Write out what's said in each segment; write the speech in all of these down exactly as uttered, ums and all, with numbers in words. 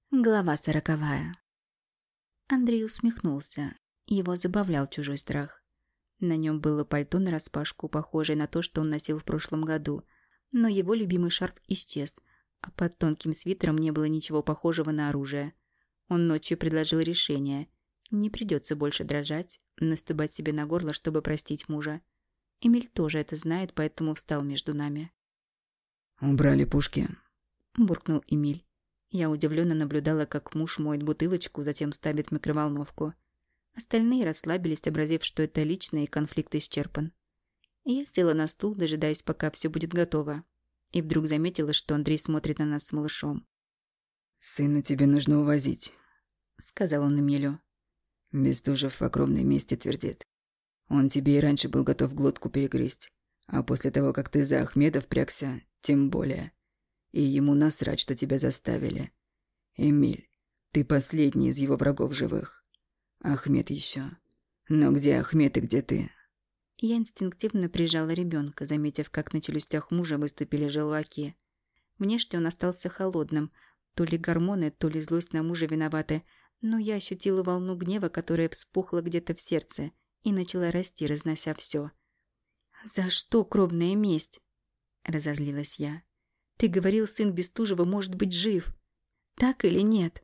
Глава сороковая. Андрей усмехнулся. Его забавлял чужой страх. На нем было пальто нараспашку, похожее на то, что он носил в прошлом году. Но его любимый шарф исчез, а под тонким свитером не было ничего похожего на оружие. Он ночью предложил решение. Не придется больше дрожать, наступать себе на горло, чтобы простить мужа. Эмиль тоже это знает, поэтому встал между нами. «Убрали пушки», – буркнул Эмиль. Я удивленно наблюдала, как муж моет бутылочку, затем ставит в микроволновку. Остальные расслабились, сообразив, что это личное и конфликт исчерпан. Я села на стул, дожидаясь, пока все будет готово. И вдруг заметила, что Андрей смотрит на нас с малышом. «Сына тебе нужно увозить», — сказал он Эмилю. «Бестужев в огромной месте твердит. Он тебе и раньше был готов глотку перегрызть. А после того, как ты за Ахмеда впрягся, тем более. И ему насрать, что тебя заставили. Эмиль, ты последний из его врагов живых. Ахмед еще. Но где Ахмед и где ты?» Я инстинктивно прижала ребенка, заметив, как на челюстях мужа выступили желваки. Внешне он остался холодным. То ли гормоны, то ли злость на мужа виноваты. Но я ощутила волну гнева, которая вспухла где-то в сердце и начала расти, разнося все. «За что кровная месть?» – разозлилась я. «Ты говорил, сын Бестужева может быть жив. Так или нет?»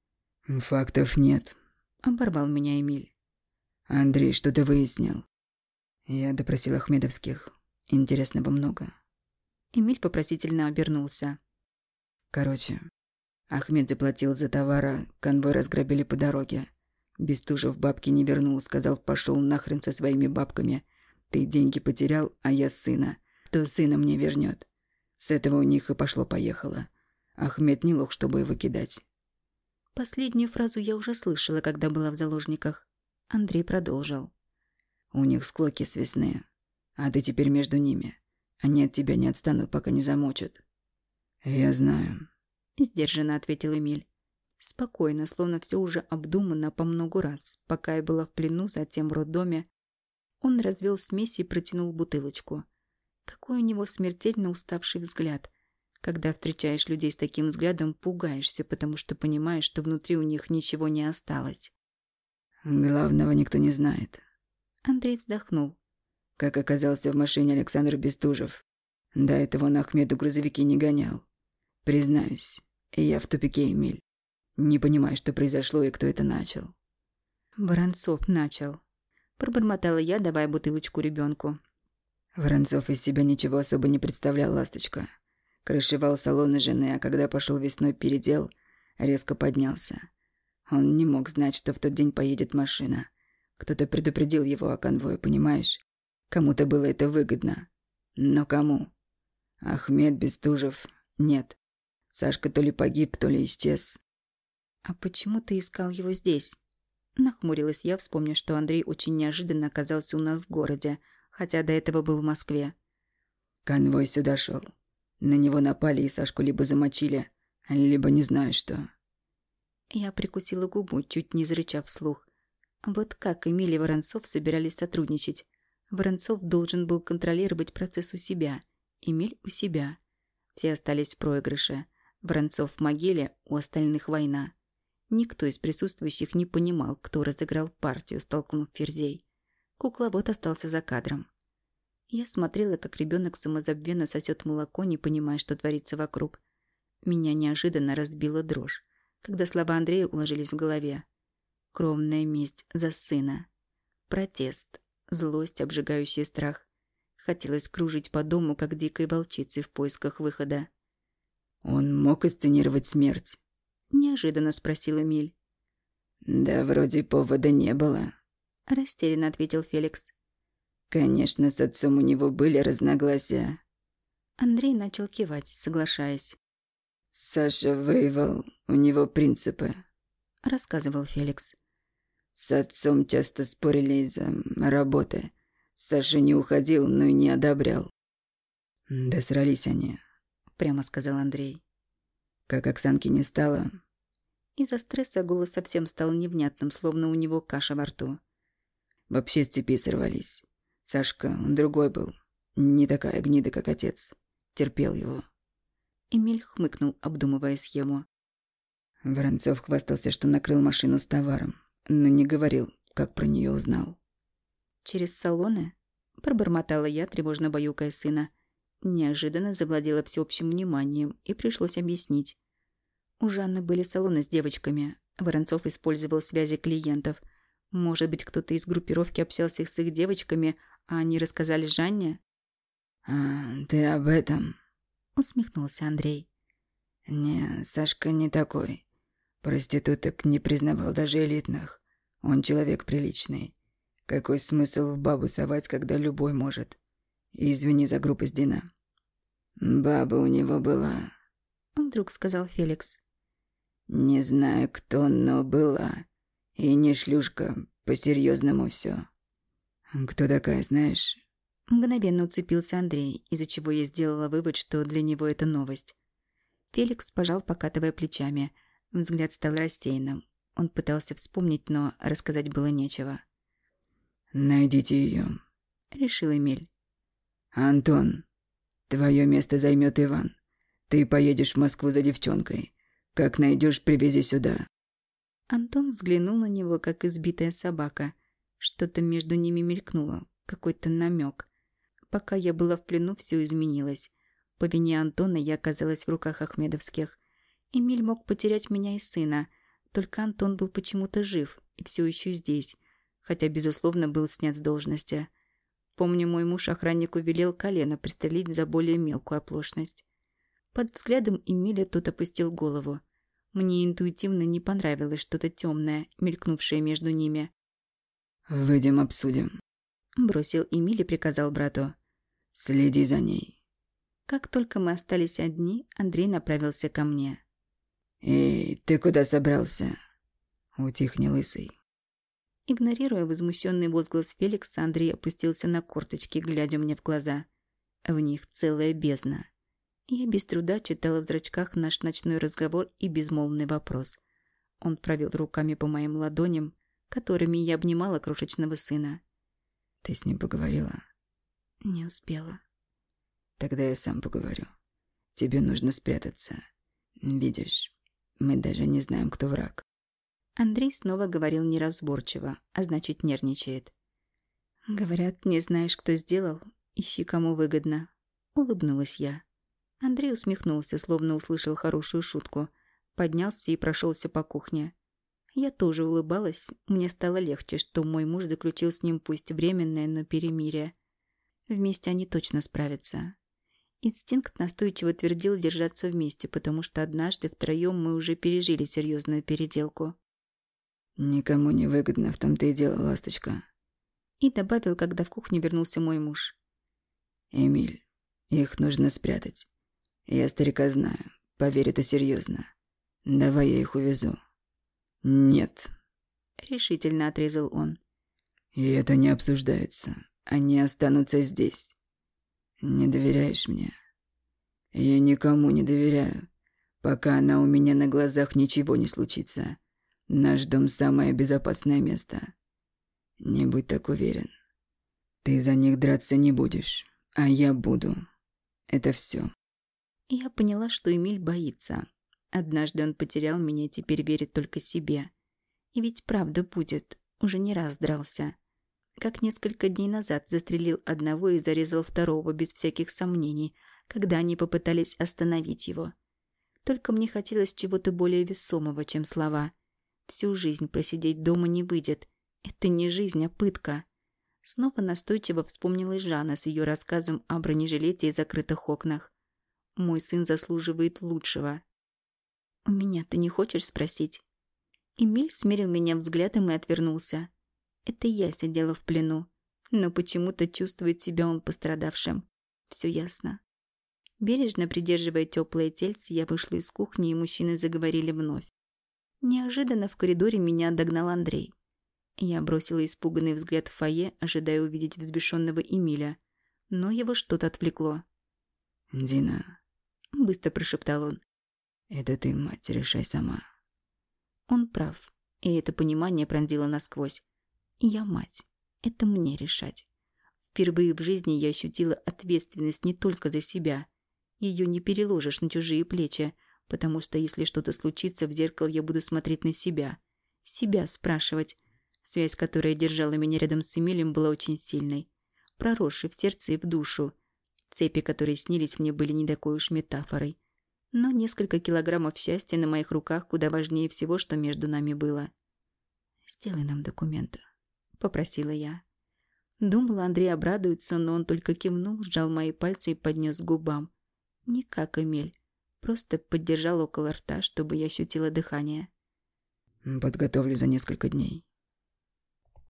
«Фактов нет», – оборвал меня Эмиль. «Андрей, что ты выяснил?» «Я допросил ахмедовских. Интересного много». Эмиль вопросительно обернулся. «Короче, Ахмед заплатил за товара, конвой разграбили по дороге. Бестужев бабки не вернул, сказал, пошел нахрен со своими бабками. Ты деньги потерял, а я сына. Кто сына мне вернет? С этого у них и пошло-поехало. Ахмед не лох, чтобы его кидать». Последнюю фразу я уже слышала, когда была в заложниках. Андрей продолжил. «У них склоки связные, а ты теперь между ними. Они от тебя не отстанут, пока не замочат». «Я знаю», — сдержанно ответил Эмиль. Спокойно, словно все уже обдумано по многу раз, пока я была в плену, затем в роддоме. Он развел смесь и протянул бутылочку. Какой у него смертельно уставший взгляд. Когда встречаешь людей с таким взглядом, пугаешься, потому что понимаешь, что внутри у них ничего не осталось. «Главного никто не знает». Андрей вздохнул. «Как оказался в машине Александр Бестужев. До этого он Ахмеду грузовики не гонял. Признаюсь, я в тупике, Эмиль. Не понимаю, что произошло и кто это начал». «Воронцов начал», – пробормотала я, давая бутылочку ребенку. «Воронцов из себя ничего особо не представлял, ласточка. Крышевал салоны жены, а когда пошел весной передел, резко поднялся. Он не мог знать, что в тот день поедет машина. Кто-то предупредил его о конвое, понимаешь? Кому-то было это выгодно. Но кому? Ахмед, Бестужев? Нет. Сашка то ли погиб, то ли исчез». «А почему ты искал его здесь?» Нахмурилась я, вспомнив, что Андрей очень неожиданно оказался у нас в городе, хотя до этого был в Москве. «Конвой сюда шел. На него напали и Сашку либо замочили, либо не знаю что». Я прикусила губу, чуть не зарычав вслух. Вот как Эмиль и Воронцов собирались сотрудничать. Воронцов должен был контролировать процесс у себя, Эмиль у себя. Все остались в проигрыше. Воронцов в могиле, у остальных война. Никто из присутствующих не понимал, кто разыграл партию, столкнув ферзей. Кукловод остался за кадром. Я смотрела, как ребенок самозабвенно сосет молоко, не понимая, что творится вокруг. Меня неожиданно разбила дрожь, когда слова Андрея уложились в голове. Кровная месть за сына. Протест. Злость, обжигающий страх. Хотелось кружить по дому, как дикой волчицей в поисках выхода. «Он мог инсценировать смерть?» — неожиданно спросил Эмиль. «Да вроде повода не было», — растерянно ответил Феликс. «Конечно, с отцом у него были разногласия». Андрей начал кивать, соглашаясь. «Саша воевал, у него принципы», — рассказывал Феликс. «С отцом часто спорили из-за работы. Саша не уходил, но и не одобрял». «Да срались они», — прямо сказал Андрей. «Как Оксанки не стало...» Из-за стресса голос совсем стал невнятным, словно у него каша во рту. «Вообще с цепи сорвались. Сашка, он другой был. Не такая гнида, как отец. Терпел его». Эмиль хмыкнул, обдумывая схему. Воронцов хвастался, что накрыл машину с товаром, но не говорил, как про нее узнал. «Через салоны?» – пробормотала я, тревожно баюкая сына. Неожиданно завладела всеобщим вниманием, и пришлось объяснить. У Жанны были салоны с девочками. Воронцов использовал связи клиентов. Может быть, кто-то из группировки общался с их девочками, а они рассказали Жанне? «А, ты об этом?» – усмехнулся Андрей. «Не, Сашка не такой. Проституток не признавал даже элитных. Он человек приличный. Какой смысл в бабу совать, когда любой может? Извини за грубость, Дина». «Баба у него была», — вдруг сказал Феликс. «Не знаю, кто, но была. И не шлюшка, по-серьезному все. Кто такая, знаешь?» Мгновенно уцепился Андрей, из-за чего я сделала вывод, что для него это новость. Феликс пожал, покатывая плечами. Взгляд стал рассеянным. Он пытался вспомнить, но рассказать было нечего. «Найдите ее», — решил Эмиль. «Антон, твое место займет Иван. Ты поедешь в Москву за девчонкой. Как найдешь, привези сюда». Антон взглянул на него, как избитая собака. Что-то между ними мелькнуло, какой-то намек. Пока я была в плену, все изменилось. По вине Антона я оказалась в руках ахмедовских. Эмиль мог потерять меня и сына. Только Антон был почему-то жив и все еще здесь, хотя, безусловно, был снят с должности. Помню, мой муж охраннику велел колено пристрелить за более мелкую оплошность. Под взглядом Эмиля тот опустил голову. Мне интуитивно не понравилось что-то темное, мелькнувшее между ними. «Выйдем, обсудим», — бросил Эмиль и приказал брату. «Следи за ней». Как только мы остались одни, Андрей направился ко мне. «Эй, ты куда собрался?» «Утихни, лысый». Игнорируя возмущенный возглас Феликса, Андрей опустился на корточки, глядя мне в глаза. В них целая бездна. Я без труда читала в зрачках наш ночной разговор и безмолвный вопрос. Он провел руками по моим ладоням, которыми я обнимала крошечного сына. «Ты с ним поговорила?» Не успела. «Тогда я сам поговорю. Тебе нужно спрятаться. Видишь, мы даже не знаем, кто враг». Андрей снова говорил неразборчиво, а значит, нервничает. «Говорят, не знаешь, кто сделал? Ищи, кому выгодно». Улыбнулась я. Андрей усмехнулся, словно услышал хорошую шутку. Поднялся и прошелся по кухне. Я тоже улыбалась. Мне стало легче, что мой муж заключил с ним пусть временное, но перемирие. Вместе они точно справятся. Инстинкт настойчиво твердил держаться вместе, потому что однажды втроем мы уже пережили серьезную переделку. «Никому не выгодно, в том-то и дело, ласточка». И добавил, когда в кухню вернулся мой муж. «Эмиль, их нужно спрятать. Я старика знаю. Поверь, это серьезно. Давай я их увезу». «Нет», — решительно отрезал он. «И это не обсуждается. Они останутся здесь. Не доверяешь мне?» «Я никому не доверяю. Пока она у меня на глазах, ничего не случится. Наш дом — самое безопасное место. Не будь так уверен. Ты за них драться не будешь, а я буду. Это все». Я поняла, что Эмиль боится. Однажды он потерял меня и теперь верит только себе. И ведь правда будет. Уже не раз дрался. Как несколько дней назад застрелил одного и зарезал второго без всяких сомнений, когда они попытались остановить его. Только мне хотелось чего-то более весомого, чем слова. Всю жизнь просидеть дома не выйдет. Это не жизнь, а пытка. Снова настойчиво вспомнилась Жанна с ее рассказом о бронежилете и закрытых окнах. Мой сын заслуживает лучшего. «У меня ты не хочешь спросить?» Эмиль смерил меня взглядом и отвернулся. Это я сидела в плену, но почему-то чувствует себя он пострадавшим. Все ясно. Бережно придерживая теплое тельце, я вышла из кухни, и мужчины заговорили вновь. Неожиданно в коридоре меня догнал Андрей. Я бросила испуганный взгляд в фойе, ожидая увидеть взбешенного Эмиля, но его что-то отвлекло. «Дина», — быстро прошептал он, — «это ты, мать, решай сама». Он прав, и это понимание пронзило насквозь. Я мать. Это мне решать. Впервые в жизни я ощутила ответственность не только за себя. Ее не переложишь на чужие плечи, потому что если что-то случится, в зеркало я буду смотреть на себя. Себя спрашивать. Связь, которая держала меня рядом с Эмилием, была очень сильной. Проросшей в сердце и в душу. Цепи, которые снились мне, были не такой уж метафорой. Но несколько килограммов счастья на моих руках куда важнее всего, что между нами было. «Сделай нам документы», — попросила я. Думала, Андрей обрадуется, но он только кивнул, сжал мои пальцы и поднес к губам. Не как Эмиль. Просто поддержал около рта, чтобы я ощутила дыхание. «Подготовлю за несколько дней».